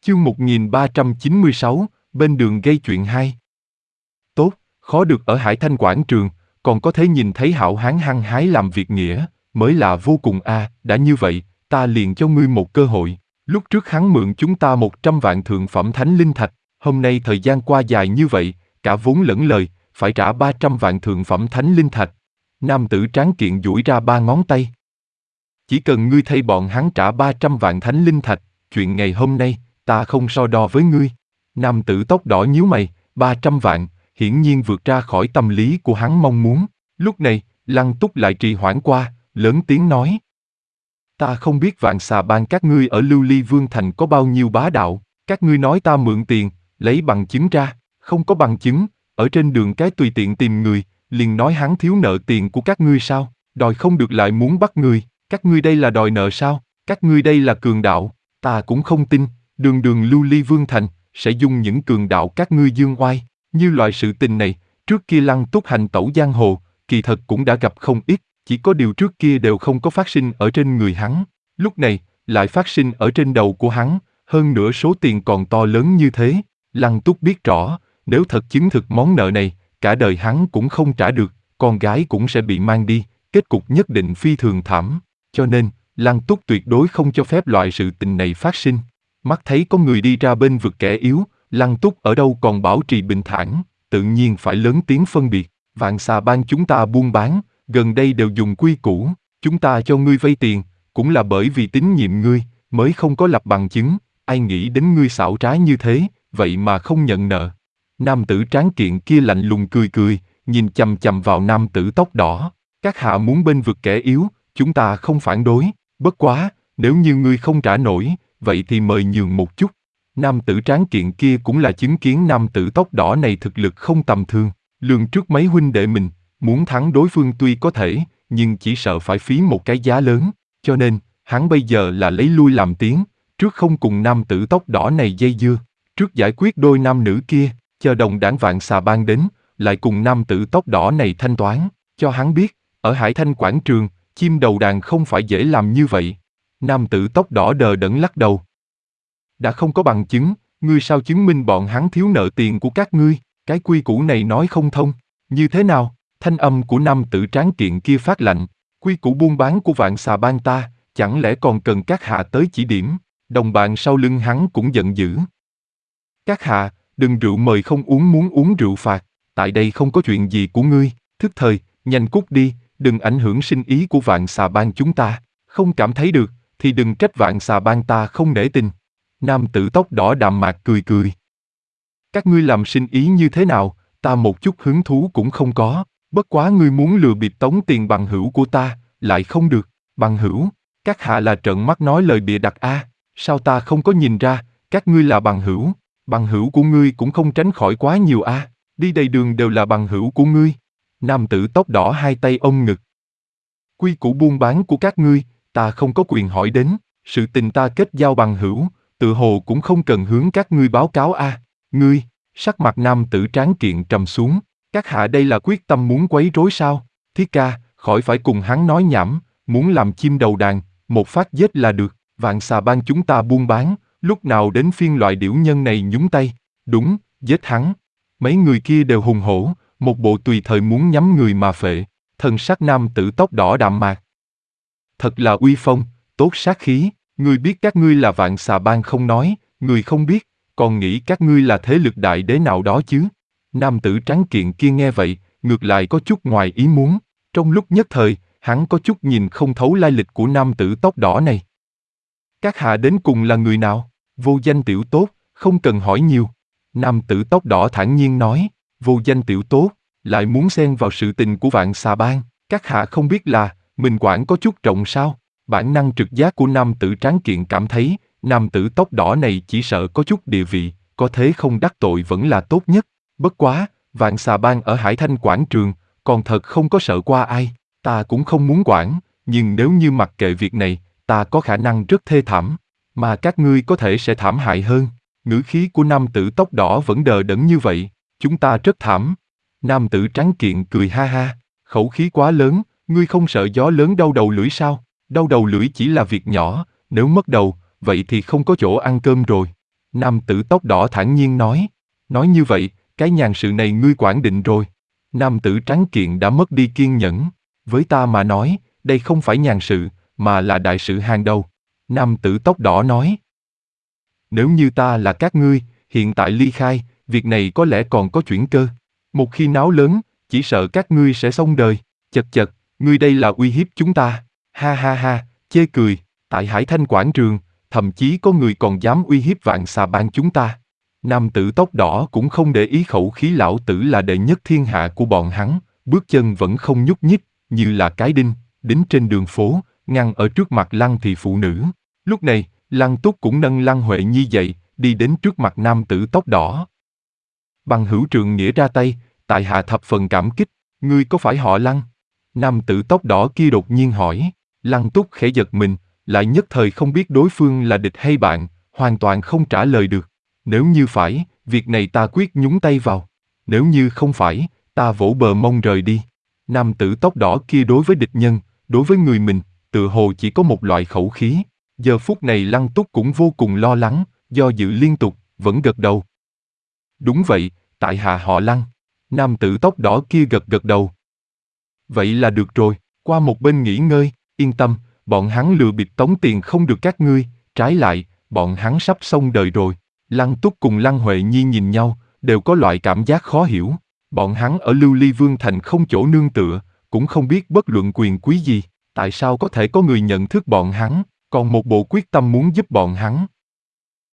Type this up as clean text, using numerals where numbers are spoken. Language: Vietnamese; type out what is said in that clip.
Chương 1396, bên đường gây chuyện 2. Tốt, khó được ở Hải Thanh quảng trường, còn có thể nhìn thấy hảo hán hăng hái làm việc nghĩa, mới là vô cùng a. Đã như vậy, ta liền cho ngươi một cơ hội. Lúc trước hắn mượn chúng ta 100 vạn thượng phẩm thánh linh thạch, hôm nay thời gian qua dài như vậy, cả vốn lẫn lời, phải trả 300 vạn thượng phẩm thánh linh thạch. Nam tử tráng kiện duỗi ra 3 ngón tay. Chỉ cần ngươi thay bọn hắn trả 300 vạn thánh linh thạch, chuyện ngày hôm nay, ta không so đo với ngươi. Nam tử tóc đỏ nhíu mày, 300 vạn, hiển nhiên vượt ra khỏi tâm lý của hắn mong muốn. Lúc này, Lăng Túc lại trì hoãn qua, lớn tiếng nói. Ta không biết Vạn Xà Bang các ngươi ở Lưu Ly Vương Thành có bao nhiêu bá đạo, các ngươi nói ta mượn tiền, lấy bằng chứng ra, không có bằng chứng, ở trên đường cái tùy tiện tìm người, liền nói hắn thiếu nợ tiền của các ngươi sao, đòi không được lại muốn bắt người, các ngươi đây là đòi nợ sao, các ngươi đây là cường đạo, ta cũng không tin, đường đường Lưu Ly Vương Thành, sẽ dùng những cường đạo các ngươi dương oai, như loại sự tình này, trước kia Lăng Túc hành tẩu giang hồ, kỳ thật cũng đã gặp không ít, chỉ có điều trước kia đều không có phát sinh ở trên người hắn, lúc này, lại phát sinh ở trên đầu của hắn, hơn nữa số tiền còn to lớn như thế, Lăng Túc biết rõ, nếu thật chứng thực món nợ này, cả đời hắn cũng không trả được, con gái cũng sẽ bị mang đi, kết cục nhất định phi thường thảm, cho nên, Lăng Túc tuyệt đối không cho phép loại sự tình này phát sinh. Mắt thấy có người đi ra bên vực kẻ yếu, Lăng Túc ở đâu còn bảo trì bình thản, tự nhiên phải lớn tiếng phân biệt, Vạn Xà Bang chúng ta buôn bán, gần đây đều dùng quy củ, chúng ta cho ngươi vay tiền, cũng là bởi vì tín nhiệm ngươi, mới không có lập bằng chứng, ai nghĩ đến ngươi xảo trá như thế, vậy mà không nhận nợ. Nam tử tráng kiện kia lạnh lùng cười cười, nhìn chằm chằm vào nam tử tóc đỏ, các hạ muốn bên vực kẻ yếu, chúng ta không phản đối, bất quá, nếu như ngươi không trả nổi, vậy thì mời nhường một chút. Nam tử tráng kiện kia cũng là chứng kiến nam tử tóc đỏ này thực lực không tầm thường, lường trước mấy huynh đệ mình, muốn thắng đối phương tuy có thể, nhưng chỉ sợ phải phí một cái giá lớn, cho nên, hắn bây giờ là lấy lui làm tiến, trước không cùng nam tử tóc đỏ này dây dưa, trước giải quyết đôi nam nữ kia, chờ đồng đảng Vạn Xà Bang đến, lại cùng nam tử tóc đỏ này thanh toán, cho hắn biết, ở Hải Thanh quảng trường, chim đầu đàn không phải dễ làm như vậy. Nam tử tóc đỏ đờ đẫn lắc đầu. Đã không có bằng chứng, ngươi sao chứng minh bọn hắn thiếu nợ tiền của các ngươi, cái quy củ này nói không thông, như thế nào? Thanh âm của nam tử tráng kiện kia phát lạnh, quy củ buôn bán của Vạn Xà Bang ta, chẳng lẽ còn cần các hạ tới chỉ điểm, đồng bạn sau lưng hắn cũng giận dữ. Các hạ, đừng rượu mời không uống muốn uống rượu phạt, tại đây không có chuyện gì của ngươi, thức thời, nhanh cút đi, đừng ảnh hưởng sinh ý của Vạn Xà Bang chúng ta, không cảm thấy được, thì đừng trách Vạn Xà Bang ta không nể tình. Nam tử tóc đỏ đạm mạc cười cười. Các ngươi làm sinh ý như thế nào, ta một chút hứng thú cũng không có, bất quá ngươi muốn lừa bịp tống tiền bằng hữu của ta, lại không được, bằng hữu, các hạ là trợn mắt nói lời bịa đặt a, sao ta không có nhìn ra, các ngươi là bằng hữu của ngươi cũng không tránh khỏi quá nhiều a, đi đầy đường đều là bằng hữu của ngươi. Nam tử tóc đỏ hai tay ôm ngực. Quy củ buôn bán của các ngươi, ta không có quyền hỏi đến, sự tình ta kết giao bằng hữu, tự hồ cũng không cần hướng các ngươi báo cáo a. Ngươi, sắc mặt nam tử tráng kiện trầm xuống, các hạ đây là quyết tâm muốn quấy rối sao? Thiết ca, khỏi phải cùng hắn nói nhảm, muốn làm chim đầu đàn, một phát giết là được, Vạn Xà Bang chúng ta buôn bán, lúc nào đến phiên loại điểu nhân này nhúng tay, đúng, giết hắn. Mấy người kia đều hùng hổ, một bộ tùy thời muốn nhắm người mà phệ, thần sắc nam tử tóc đỏ đạm mạc. Thật là uy phong, tốt sát khí, ngươi biết các ngươi là Vạn Xà Bang không nói, người không biết, còn nghĩ các ngươi là thế lực đại đế nào đó chứ. Nam tử tráng kiện kia nghe vậy, ngược lại có chút ngoài ý muốn, trong lúc nhất thời, hắn có chút nhìn không thấu lai lịch của nam tử tóc đỏ này. Các hạ đến cùng là người nào? Vô danh tiểu tốt, không cần hỏi nhiều. Nam tử tóc đỏ thản nhiên nói, vô danh tiểu tốt, lại muốn xen vào sự tình của Vạn Xà Bang, các hạ không biết là, mình quản có chút rộng sao? Bản năng trực giác của nam tử tráng kiện cảm thấy, nam tử tóc đỏ này chỉ sợ có chút địa vị, có thế không đắc tội vẫn là tốt nhất. Bất quá, Vạn Xà Bang ở Hải Thanh quảng trường, còn thật không có sợ qua ai, ta cũng không muốn quản, nhưng nếu như mặc kệ việc này, ta có khả năng rất thê thảm, mà các ngươi có thể sẽ thảm hại hơn. Ngữ khí của nam tử tóc đỏ vẫn đờ đẫn như vậy, chúng ta rất thảm. Nam tử tráng kiện cười ha ha, khẩu khí quá lớn, ngươi không sợ gió lớn đau đầu lưỡi sao? Đau đầu lưỡi chỉ là việc nhỏ, nếu mất đầu, vậy thì không có chỗ ăn cơm rồi. Nam tử tóc đỏ thản nhiên nói. Nói như vậy, cái nhàn sự này ngươi quản định rồi. Nam tử trắng kiện đã mất đi kiên nhẫn. Với ta mà nói, đây không phải nhàn sự, mà là đại sự hàng đầu. Nam tử tóc đỏ nói. Nếu như ta là các ngươi, hiện tại ly khai, việc này có lẽ còn có chuyển cơ. Một khi náo lớn, chỉ sợ các ngươi sẽ xong đời. Chật chật, ngươi đây là uy hiếp chúng ta. Ha ha ha, chê cười, tại Hải Thanh quảng trường, thậm chí có người còn dám uy hiếp Vạn Xà Bang chúng ta. Nam tử tóc đỏ cũng không để ý khẩu khí lão tử là đệ nhất thiên hạ của bọn hắn, bước chân vẫn không nhúc nhích, như là cái đinh, đính trên đường phố, ngăn ở trước mặt Lăng thị phụ nữ. Lúc này, Lăng Túc cũng nâng Lăng Huệ Nhi dậy, đi đến trước mặt nam tử tóc đỏ. Bằng hữu trượng nghĩa ra tay, tại hạ thập phần cảm kích, ngươi có phải họ Lăng? Nam tử tóc đỏ kia đột nhiên hỏi. Lăng Túc khẽ giật mình, lại nhất thời không biết đối phương là địch hay bạn, hoàn toàn không trả lời được. Nếu như phải, việc này ta quyết nhúng tay vào. Nếu như không phải, ta vỗ bờ mông rời đi. Nam tử tóc đỏ kia đối với địch nhân, đối với người mình, tự hồ chỉ có một loại khẩu khí. Giờ phút này Lăng Túc cũng vô cùng lo lắng, do dự liên tục, vẫn gật đầu. Đúng vậy, tại hạ họ Lăng. Nam tử tóc đỏ kia gật gật đầu. Vậy là được rồi, qua một bên nghỉ ngơi, yên tâm, bọn hắn lừa bịp tống tiền không được các ngươi, trái lại, bọn hắn sắp xong đời rồi. Lăng Túc cùng Lăng Huệ Nhi nhìn nhau, đều có loại cảm giác khó hiểu. Bọn hắn ở Lưu Ly Vương Thành không chỗ nương tựa, cũng không biết bất luận quyền quý gì, tại sao có thể có người nhận thức bọn hắn, còn một bộ quyết tâm muốn giúp bọn hắn.